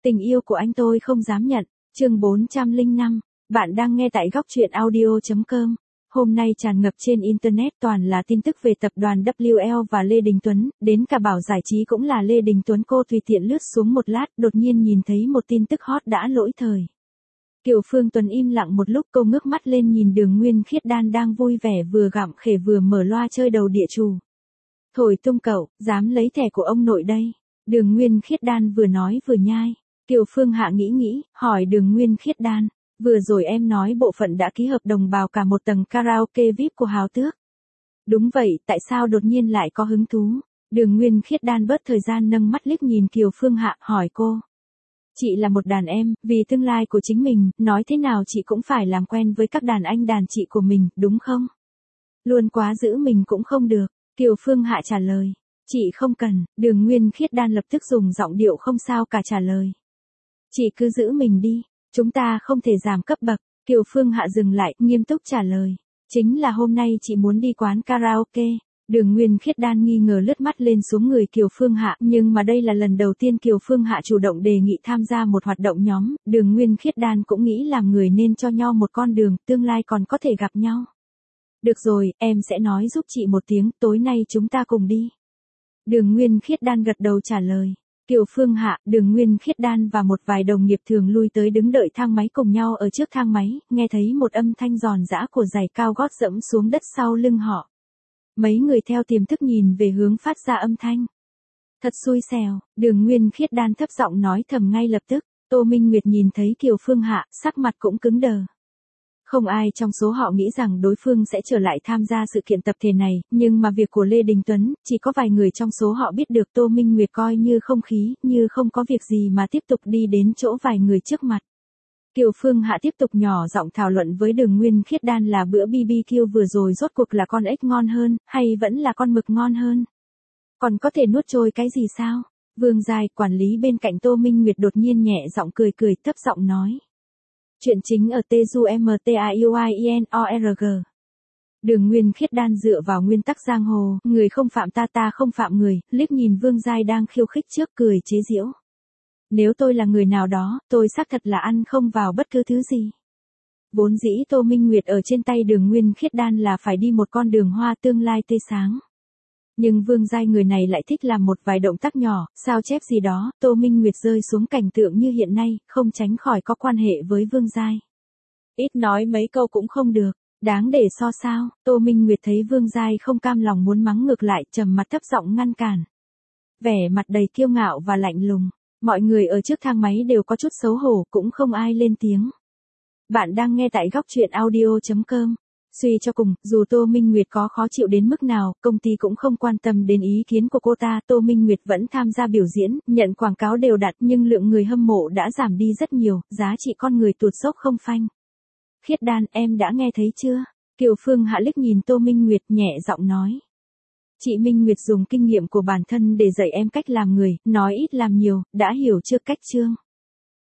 Tình yêu của anh tôi không dám nhận. Chương 405. Bạn đang nghe tại góc truyện audio.com. Hôm nay tràn ngập trên Internet toàn là tin tức về tập đoàn WL và Lê Đình Tuấn, đến cả Bảo Giải Trí cũng là Lê Đình Tuấn. Cô tùy tiện lướt xuống một lát, đột nhiên nhìn thấy một tin tức hot đã lỗi thời. Kiều Phương Tuấn im lặng một lúc, cô ngước mắt lên nhìn Đường Nguyên Khiết Đan đang vui vẻ vừa gặm khế vừa mở loa chơi đầu địa chủ. Thổi tung cậu, dám lấy thẻ của ông nội đây. Đường Nguyên Khiết Đan vừa nói vừa nhai. Kiều Phương Hạ nghĩ, hỏi Đường Nguyên Khiết Đan, vừa rồi em nói bộ phận đã ký hợp đồng vào cả một tầng karaoke VIP của Hào Tước. Đúng vậy, tại sao đột nhiên lại có hứng thú? Đường Nguyên Khiết Đan bớt thời gian nâng mắt liếc nhìn Kiều Phương Hạ, hỏi cô. Chị là một đàn em, vì tương lai của chính mình, nói thế nào chị cũng phải làm quen với các đàn anh đàn chị của mình, đúng không? Luôn quá giữ mình cũng không được. Kiều Phương Hạ trả lời. Chị không cần. Đường Nguyên Khiết Đan lập tức dùng giọng điệu không sao cả trả lời. Chị cứ giữ mình đi, chúng ta không thể giảm cấp bậc. Kiều Phương Hạ dừng lại, nghiêm túc trả lời. Chính là hôm nay chị muốn đi quán karaoke. Đường Nguyên Khiết Đan nghi ngờ lướt mắt lên xuống người Kiều Phương Hạ, nhưng mà đây là lần đầu tiên Kiều Phương Hạ chủ động đề nghị tham gia một hoạt động nhóm, Đường Nguyên Khiết Đan cũng nghĩ làm người nên cho nhau một con đường, tương lai còn có thể gặp nhau. Được rồi, em sẽ nói giúp chị một tiếng, tối nay chúng ta cùng đi. Đường Nguyên Khiết Đan gật đầu trả lời. Kiều Phương Hạ, Đường Nguyên Khiết Đan và một vài đồng nghiệp thường lui tới đứng đợi thang máy cùng nhau ở trước thang máy, nghe thấy một âm thanh giòn giã của giày cao gót dẫm xuống đất sau lưng họ. Mấy người theo tiềm thức nhìn về hướng phát ra âm thanh. Thật xui xẻo, Đường Nguyên Khiết Đan thấp giọng nói thầm ngay lập tức. Tô Minh Nguyệt nhìn thấy Kiều Phương Hạ, sắc mặt cũng cứng đờ. Không ai trong số họ nghĩ rằng đối phương sẽ trở lại tham gia sự kiện tập thể này, nhưng mà việc của Lê Đình Tuấn, chỉ có vài người trong số họ biết được. Tô Minh Nguyệt coi như không khí, như không có việc gì mà tiếp tục đi đến chỗ vài người trước mặt. Kiều Phương Hạ tiếp tục nhỏ giọng thảo luận với Đường Nguyên Khiết Đan là bữa BBQ vừa rồi rốt cuộc là con ếch ngon hơn, hay vẫn là con mực ngon hơn. Còn có thể nuốt trôi cái gì sao? Vương Giai, quản lý bên cạnh Tô Minh Nguyệt đột nhiên nhẹ giọng cười thấp giọng nói. Chuyện chính ở TUMTAUINORG. Đường Nguyên Khiết Đan dựa vào nguyên tắc giang hồ, người không phạm ta không phạm người, liếc nhìn Vương Giai đang khiêu khích trước cười chế giễu. Nếu tôi là người nào đó, tôi xác thật là ăn không vào bất cứ thứ gì. Vốn dĩ Tô Minh Nguyệt ở trên tay Đường Nguyên Khiết Đan là phải đi một con đường hoa tương lai tươi sáng. Nhưng Vương Giai người này lại thích làm một vài động tác nhỏ, sao chép gì đó, Tô Minh Nguyệt rơi xuống cảnh tượng như hiện nay, không tránh khỏi có quan hệ với Vương Giai. Ít nói mấy câu cũng không được, đáng để so sao. Tô Minh Nguyệt thấy Vương Giai không cam lòng muốn mắng ngược lại, trầm mặt thấp giọng ngăn cản. Vẻ mặt đầy kiêu ngạo và lạnh lùng, mọi người ở trước thang máy đều có chút xấu hổ, cũng không ai lên tiếng. Bạn đang nghe tại góc truyện audio.com. Suy cho cùng, dù Tô Minh Nguyệt có khó chịu đến mức nào, công ty cũng không quan tâm đến ý kiến của cô ta. Tô Minh Nguyệt vẫn tham gia biểu diễn, nhận quảng cáo đều đặn, nhưng lượng người hâm mộ đã giảm đi rất nhiều, giá trị con người tụt dốc không phanh. Khiết Đan, em đã nghe thấy chưa? Kiều Phương Hạ liếc nhìn Tô Minh Nguyệt nhẹ giọng nói. Chị Minh Nguyệt dùng kinh nghiệm của bản thân để dạy em cách làm người, nói ít làm nhiều, đã hiểu chưa cách chương?